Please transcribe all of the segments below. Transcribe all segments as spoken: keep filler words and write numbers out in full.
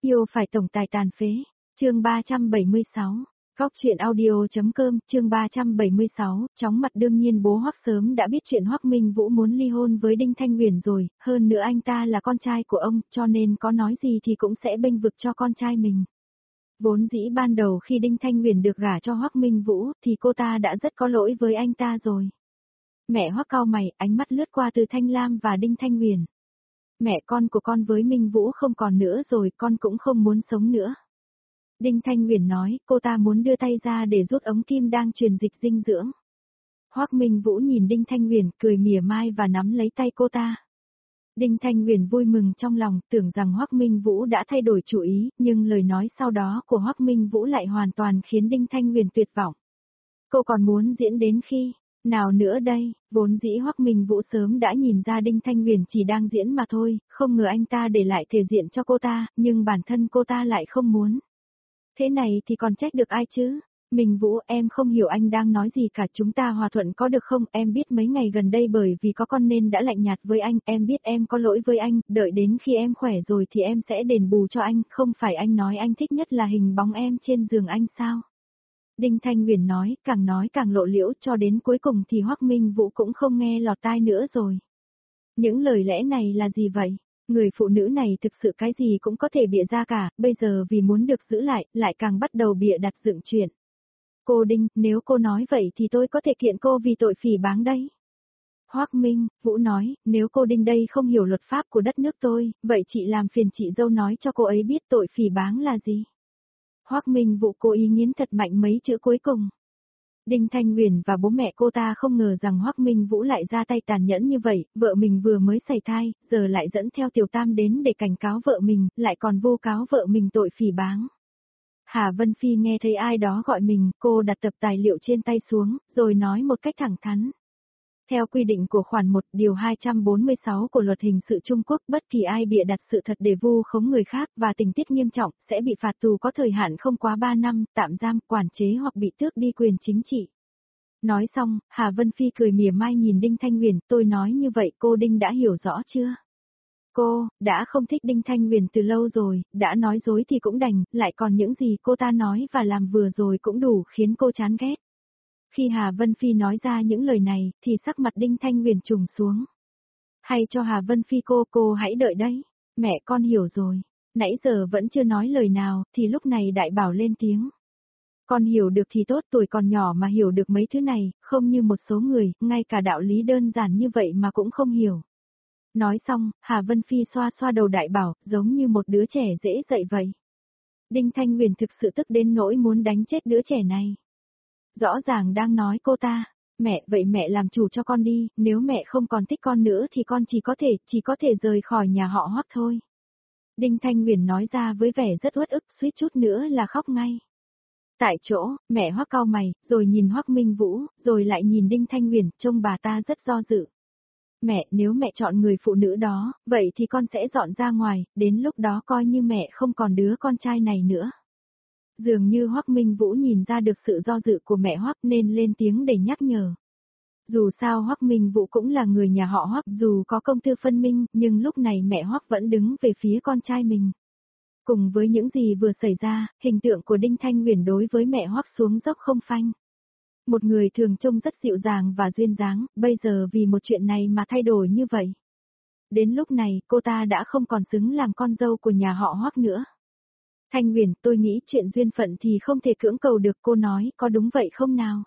Yêu phải tổng tài tàn phế. Chương ba trăm bảy mươi sáu. Góc truyện audio.com, chương ba trăm bảy mươi sáu, chóng mặt đương nhiên bố Hoắc sớm đã biết chuyện Hoắc Minh Vũ muốn ly hôn với Đinh Thanh Huyền rồi, hơn nữa anh ta là con trai của ông, cho nên có nói gì thì cũng sẽ bênh vực cho con trai mình. Vốn dĩ ban đầu khi Đinh Thanh Huyền được gả cho Hoắc Minh Vũ thì cô ta đã rất có lỗi với anh ta rồi. Mẹ Hoắc cau mày, ánh mắt lướt qua Từ Thanh Lam và Đinh Thanh Huyền. Mẹ, con của con với Minh Vũ không còn nữa rồi, con cũng không muốn sống nữa. Đinh Thanh Huyền nói, cô ta muốn đưa tay ra để rút ống kim đang truyền dịch dinh dưỡng. Hoắc Minh Vũ nhìn Đinh Thanh Huyền, cười mỉa mai và nắm lấy tay cô ta. Đinh Thanh Huyền vui mừng trong lòng, tưởng rằng Hoắc Minh Vũ đã thay đổi chủ ý, nhưng lời nói sau đó của Hoắc Minh Vũ lại hoàn toàn khiến Đinh Thanh Huyền tuyệt vọng. Cô còn muốn diễn đến khi nào nữa đây? Vốn dĩ Hoắc Minh Vũ sớm đã nhìn ra Đinh Thanh Huyền chỉ đang diễn mà thôi, không ngờ anh ta để lại thể diện cho cô ta, nhưng bản thân cô ta lại không muốn. Thế này thì còn trách được ai chứ? Minh Vũ, em không hiểu anh đang nói gì cả, chúng ta hòa thuận có được không? Em biết mấy ngày gần đây bởi vì có con nên đã lạnh nhạt với anh, em biết em có lỗi với anh, đợi đến khi em khỏe rồi thì em sẽ đền bù cho anh, không phải anh nói anh thích nhất là hình bóng em trên giường anh sao? Đinh Thanh Huyền nói, càng nói càng lộ liễu, cho đến cuối cùng thì Hoắc Minh Vũ cũng không nghe lọt tai nữa rồi. Những lời lẽ này là gì vậy? Người phụ nữ này thực sự cái gì cũng có thể bịa ra cả, bây giờ vì muốn được giữ lại, lại càng bắt đầu bịa đặt dựng chuyện. Cô Đinh, nếu cô nói vậy thì tôi có thể kiện cô vì tội phỉ báng đấy. Hoắc Minh Vũ nói, nếu cô Đinh đây không hiểu luật pháp của đất nước tôi, vậy chị làm phiền chị dâu nói cho cô ấy biết tội phỉ báng là gì. Hoắc Minh Vũ cố ý nghiến thật mạnh mấy chữ cuối cùng. Đinh Thanh Huyền và bố mẹ cô ta không ngờ rằng Hoắc Minh Vũ lại ra tay tàn nhẫn như vậy, vợ mình vừa mới sảy thai, giờ lại dẫn theo Tiểu Tam đến để cảnh cáo vợ mình, lại còn vu cáo vợ mình tội phỉ báng. Hà Vân Phi nghe thấy ai đó gọi mình, cô đặt tập tài liệu trên tay xuống, rồi nói một cách thẳng thắn. Theo quy định của khoản một điều hai trăm bốn mươi sáu của Luật Hình sự Trung Quốc, bất kỳ ai bịa đặt sự thật để vu khống người khác và tình tiết nghiêm trọng sẽ bị phạt tù có thời hạn không quá ba năm, tạm giam, quản chế hoặc bị tước đi quyền chính trị. Nói xong, Hà Vân Phi cười mỉa mai nhìn Đinh Thanh Huyền, tôi nói như vậy cô Đinh đã hiểu rõ chưa? Cô, đã không thích Đinh Thanh Huyền từ lâu rồi, đã nói dối thì cũng đành, lại còn những gì cô ta nói và làm vừa rồi cũng đủ khiến cô chán ghét. Khi Hà Vân Phi nói ra những lời này, thì sắc mặt Đinh Thanh Huyền trùng xuống. Hay cho Hà Vân Phi cô, cô hãy đợi đấy. Mẹ con hiểu rồi. Nãy giờ vẫn chưa nói lời nào, thì lúc này Đại Bảo lên tiếng. Con hiểu được thì tốt, tuổi còn nhỏ mà hiểu được mấy thứ này, không như một số người, ngay cả đạo lý đơn giản như vậy mà cũng không hiểu. Nói xong, Hà Vân Phi xoa xoa đầu Đại Bảo, giống như một đứa trẻ dễ dậy vậy. Đinh Thanh Huyền thực sự tức đến nỗi muốn đánh chết đứa trẻ này. Rõ ràng đang nói cô ta, mẹ, vậy mẹ làm chủ cho con đi, nếu mẹ không còn thích con nữa thì con chỉ có thể, chỉ có thể rời khỏi nhà họ Hoắc thôi. Đinh Thanh Huyền nói ra với vẻ rất uất ức, suýt chút nữa là khóc ngay. Tại chỗ, mẹ Hoắc cau mày, rồi nhìn Hoắc Minh Vũ, rồi lại nhìn Đinh Thanh Huyền, trông bà ta rất do dự. Mẹ, nếu mẹ chọn người phụ nữ đó, vậy thì con sẽ dọn ra ngoài, đến lúc đó coi như mẹ không còn đứa con trai này nữa. Dường như Hoắc Minh Vũ nhìn ra được sự do dự của mẹ Hoắc nên lên tiếng để nhắc nhở. Dù sao Hoắc Minh Vũ cũng là người nhà họ Hoắc, dù có công tư phân minh, nhưng lúc này mẹ Hoắc vẫn đứng về phía con trai mình. Cùng với những gì vừa xảy ra, hình tượng của Đinh Thanh Huyền đối với mẹ Hoắc xuống dốc không phanh. Một người thường trông rất dịu dàng và duyên dáng, bây giờ vì một chuyện này mà thay đổi như vậy. Đến lúc này, cô ta đã không còn xứng làm con dâu của nhà họ Hoắc nữa. Thanh Huyền, tôi nghĩ chuyện duyên phận thì không thể cưỡng cầu được, cô nói, có đúng vậy không nào?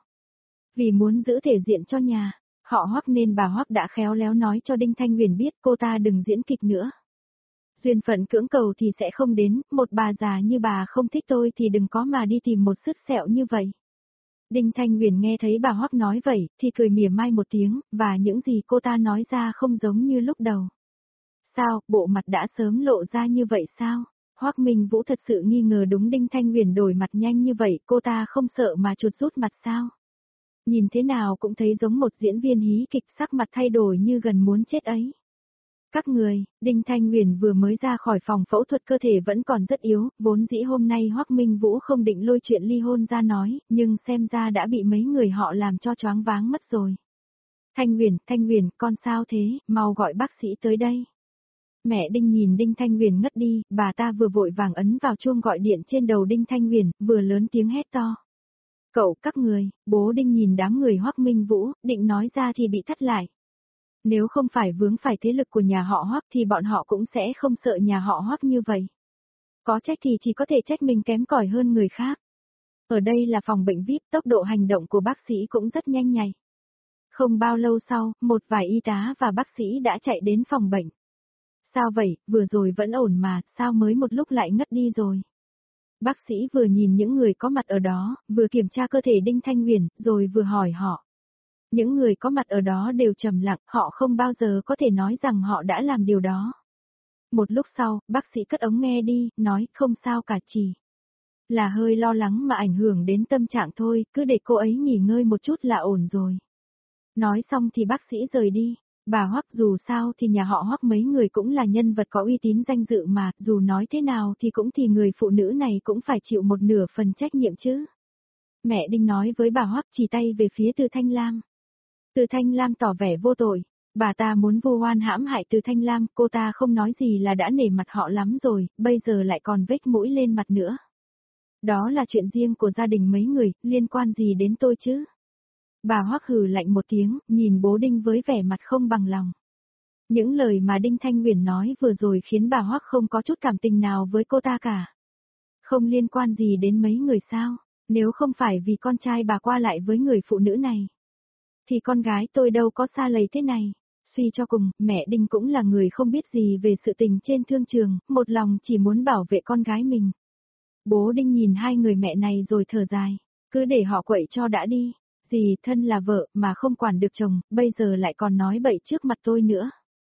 Vì muốn giữ thể diện cho nhà họ Hoắc nên bà Hoắc đã khéo léo nói cho Đinh Thanh Huyền biết cô ta đừng diễn kịch nữa. Duyên phận cưỡng cầu thì sẽ không đến, một bà già như bà không thích tôi thì đừng có mà đi tìm một sứt sẹo như vậy. Đinh Thanh Huyền nghe thấy bà Hoắc nói vậy, thì cười mỉa mai một tiếng, và những gì cô ta nói ra không giống như lúc đầu. Sao, bộ mặt đã sớm lộ ra như vậy sao? Hoắc Minh Vũ thật sự nghi ngờ đúng Đinh Thanh Huyền đổi mặt nhanh như vậy, cô ta không sợ mà chuột rút mặt sao? Nhìn thế nào cũng thấy giống một diễn viên hí kịch, sắc mặt thay đổi như gần muốn chết ấy. Các người, Đinh Thanh Huyền vừa mới ra khỏi phòng phẫu thuật, cơ thể vẫn còn rất yếu, vốn dĩ hôm nay Hoắc Minh Vũ không định lôi chuyện ly hôn ra nói, nhưng xem ra đã bị mấy người họ làm cho choáng váng mất rồi. Thanh Huyền, Thanh Huyền, con sao thế, mau gọi bác sĩ tới đây. Mẹ Đinh nhìn Đinh Thanh Huyền ngất đi, bà ta vừa vội vàng ấn vào chuông gọi điện trên đầu Đinh Thanh Huyền, vừa lớn tiếng hét to. Cậu, các người, bố Đinh nhìn đám người Hoắc Minh Vũ, định nói ra thì bị thắt lại. Nếu không phải vướng phải thế lực của nhà họ Hoắc thì bọn họ cũng sẽ không sợ nhà họ Hoắc như vậy. Có trách thì chỉ có thể trách mình kém cỏi hơn người khác. Ở đây là phòng bệnh vi ai pi, tốc độ hành động của bác sĩ cũng rất nhanh nhạy. Không bao lâu sau, một vài y tá và bác sĩ đã chạy đến phòng bệnh. Sao vậy, vừa rồi vẫn ổn mà, sao mới một lúc lại ngất đi rồi? Bác sĩ vừa nhìn những người có mặt ở đó, vừa kiểm tra cơ thể Đinh Thanh Huyền, rồi vừa hỏi họ. Những người có mặt ở đó đều trầm lặng, họ không bao giờ có thể nói rằng họ đã làm điều đó. Một lúc sau, bác sĩ cất ống nghe đi, nói không sao cả, chỉ là hơi lo lắng mà ảnh hưởng đến tâm trạng thôi, cứ để cô ấy nghỉ ngơi một chút là ổn rồi. Nói xong thì bác sĩ rời đi. Bà Hoắc dù sao thì nhà họ Hoắc mấy người cũng là nhân vật có uy tín danh dự mà, dù nói thế nào thì cũng thì người phụ nữ này cũng phải chịu một nửa phần trách nhiệm chứ. Mẹ Đinh nói với bà Hoắc, chỉ tay về phía Từ Thanh Lam. Từ Thanh Lam tỏ vẻ vô tội, bà ta muốn vu oan hãm hại Từ Thanh Lam, cô ta không nói gì là đã nể mặt họ lắm rồi, bây giờ lại còn vếch mũi lên mặt nữa. Đó là chuyện riêng của gia đình mấy người, liên quan gì đến tôi chứ? Bà Hoắc hừ lạnh một tiếng, nhìn bố Đinh với vẻ mặt không bằng lòng. Những lời mà Đinh Thanh Huyền nói vừa rồi khiến bà Hoắc không có chút cảm tình nào với cô ta cả. Không liên quan gì đến mấy người sao, nếu không phải vì con trai bà qua lại với người phụ nữ này. Thì con gái tôi đâu có xa lầy thế này. Suy cho cùng, mẹ Đinh cũng là người không biết gì về sự tình trên thương trường, một lòng chỉ muốn bảo vệ con gái mình. Bố Đinh nhìn hai người mẹ này rồi thở dài, cứ để họ quậy cho đã đi. Dì thân là vợ mà không quản được chồng, bây giờ lại còn nói bậy trước mặt tôi nữa.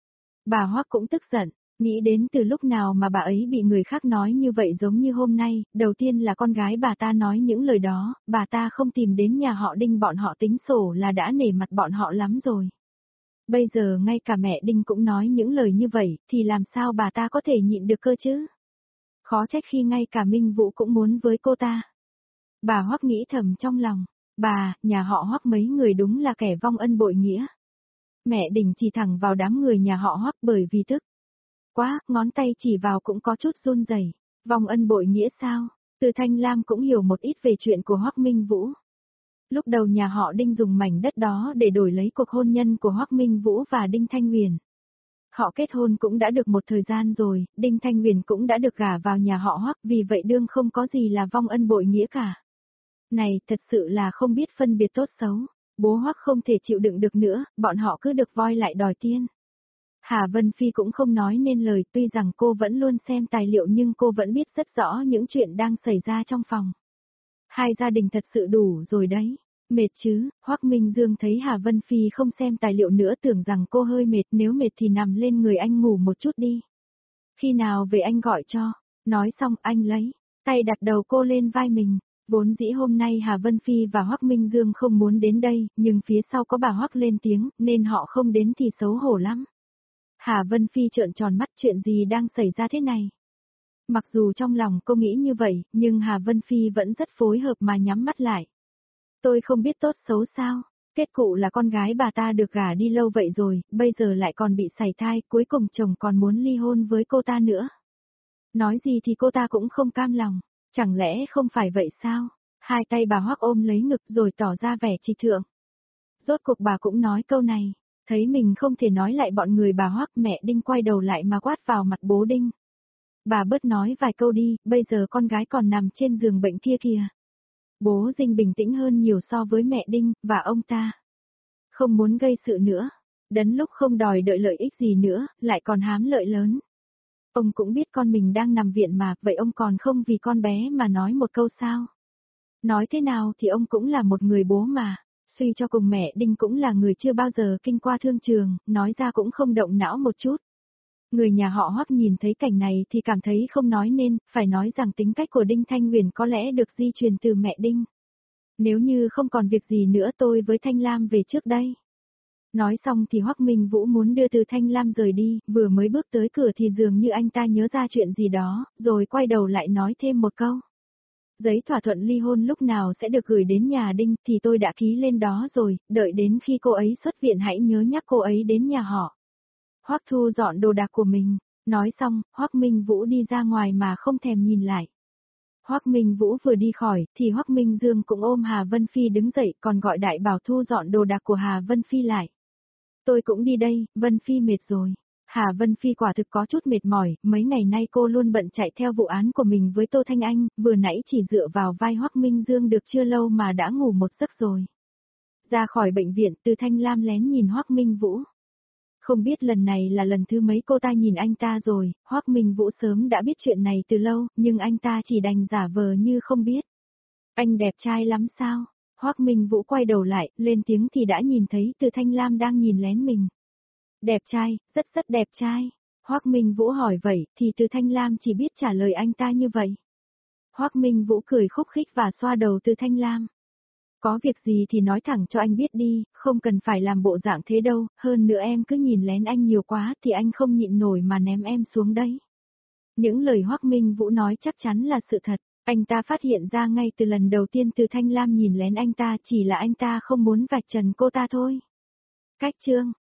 Bà Hoắc cũng tức giận, nghĩ đến từ lúc nào mà bà ấy bị người khác nói như vậy giống như hôm nay, đầu tiên là con gái bà ta nói những lời đó, bà ta không tìm đến nhà họ Đinh bọn họ tính sổ là đã nể mặt bọn họ lắm rồi. Bây giờ ngay cả mẹ Đinh cũng nói những lời như vậy, thì làm sao bà ta có thể nhịn được cơ chứ? Khó trách khi ngay cả Minh Vũ cũng muốn với cô ta. Bà Hoắc nghĩ thầm trong lòng. Bà, nhà họ Hoắc mấy người đúng là kẻ vong ân bội nghĩa. Mẹ Đinh chỉ thẳng vào đám người nhà họ Hoắc bởi vì tức. Quá, ngón tay chỉ vào cũng có chút run rẩy. Vong ân bội nghĩa sao? Từ Thanh Lam cũng hiểu một ít về chuyện của Hoắc Minh Vũ. Lúc đầu nhà họ Đinh dùng mảnh đất đó để đổi lấy cuộc hôn nhân của Hoắc Minh Vũ và Đinh Thanh Huyền. Họ kết hôn cũng đã được một thời gian rồi, Đinh Thanh Huyền cũng đã được gả vào nhà họ Hoắc, vì vậy đương không có gì là vong ân bội nghĩa cả. Này, thật sự là không biết phân biệt tốt xấu, bố Hoắc không thể chịu đựng được nữa, bọn họ cứ được voi lại đòi tiên. Hà Vân Phi cũng không nói nên lời, tuy rằng cô vẫn luôn xem tài liệu nhưng cô vẫn biết rất rõ những chuyện đang xảy ra trong phòng. Hai gia đình thật sự đủ rồi đấy. Mệt chứ, Hoắc Minh Dương thấy Hà Vân Phi không xem tài liệu nữa tưởng rằng cô hơi mệt, nếu mệt thì nằm lên người anh ngủ một chút đi. Khi nào về anh gọi cho, nói xong anh lấy tay đặt đầu cô lên vai mình. Vốn dĩ hôm nay Hà Vân Phi và Hoắc Minh Dương không muốn đến đây, nhưng phía sau có bà Hoắc lên tiếng, nên họ không đến thì xấu hổ lắm. Hà Vân Phi trợn tròn mắt, chuyện gì đang xảy ra thế này? Mặc dù trong lòng cô nghĩ như vậy, nhưng Hà Vân Phi vẫn rất phối hợp mà nhắm mắt lại. Tôi không biết tốt xấu sao, kết cụ là con gái bà ta được gả đi lâu vậy rồi, bây giờ lại còn bị sảy thai, cuối cùng chồng còn muốn ly hôn với cô ta nữa. Nói gì thì cô ta cũng không cam lòng. Chẳng lẽ không phải vậy sao? Hai tay bà Hoắc ôm lấy ngực rồi tỏ ra vẻ trịch thượng. Rốt cuộc bà cũng nói câu này, thấy mình không thể nói lại bọn người bà Hoắc, mẹ Đinh quay đầu lại mà quát vào mặt bố Đinh. Bà bớt nói vài câu đi, bây giờ con gái còn nằm trên giường bệnh kia kìa. Bố Dinh bình tĩnh hơn nhiều so với mẹ Đinh, và ông ta. Không muốn gây sự nữa, đến lúc không đòi đợi lợi ích gì nữa, lại còn hám lợi lớn. Ông cũng biết con mình đang nằm viện mà, vậy ông còn không vì con bé mà nói một câu sao? Nói thế nào thì ông cũng là một người bố mà, suy cho cùng mẹ Đinh cũng là người chưa bao giờ kinh qua thương trường, nói ra cũng không động não một chút. Người nhà họ Hoắc nhìn thấy cảnh này thì cảm thấy không nói nên, phải nói rằng tính cách của Đinh Thanh Huyền có lẽ được di truyền từ mẹ Đinh. Nếu như không còn việc gì nữa tôi với Thanh Lam về trước đây. Nói xong thì Hoắc Minh Vũ muốn đưa Từ Thanh Lam rời đi, vừa mới bước tới cửa thì dường như anh ta nhớ ra chuyện gì đó, rồi quay đầu lại nói thêm một câu. Giấy thỏa thuận ly hôn lúc nào sẽ được gửi đến nhà Đinh thì tôi đã ký lên đó rồi, đợi đến khi cô ấy xuất viện hãy nhớ nhắc cô ấy đến nhà họ. Hoắc Thu dọn đồ đạc của mình, Nói xong, Hoắc Minh Vũ đi ra ngoài mà không thèm nhìn lại. Hoắc Minh Vũ vừa đi khỏi, thì Hoắc Minh Dương cũng ôm Hà Vân Phi đứng dậy còn gọi Đại Bảo thu dọn đồ đạc của Hà Vân Phi lại. Tôi cũng đi đây, Vân Phi mệt rồi. Hà Vân Phi quả thực có chút mệt mỏi, mấy ngày nay cô luôn bận chạy theo vụ án của mình với Tô Thanh Anh, vừa nãy chỉ dựa vào vai Hoắc Minh Dương được chưa lâu mà đã ngủ một giấc rồi. Ra khỏi bệnh viện, Từ Thanh Lam lén nhìn Hoắc Minh Vũ. Không biết lần này là lần thứ mấy cô ta nhìn anh ta rồi, Hoắc Minh Vũ sớm đã biết chuyện này từ lâu, nhưng anh ta chỉ đành giả vờ như không biết. Anh đẹp trai lắm sao? Hoắc Minh Vũ quay đầu lại, lên tiếng thì đã nhìn thấy Từ Thanh Lam đang nhìn lén mình. Đẹp trai, rất rất đẹp trai. Hoắc Minh Vũ hỏi vậy, thì Từ Thanh Lam chỉ biết trả lời anh ta như vậy. Hoắc Minh Vũ cười khúc khích và xoa đầu Từ Thanh Lam. Có việc gì thì nói thẳng cho anh biết đi, không cần phải làm bộ dạng thế đâu, hơn nữa em cứ nhìn lén anh nhiều quá thì anh không nhịn nổi mà ném em xuống đấy. Những lời Hoắc Minh Vũ nói chắc chắn là sự thật, anh ta phát hiện ra ngay từ lần đầu tiên Từ Thanh Lam nhìn lén anh ta, chỉ là anh ta không muốn vạch trần cô ta thôi. Cách chương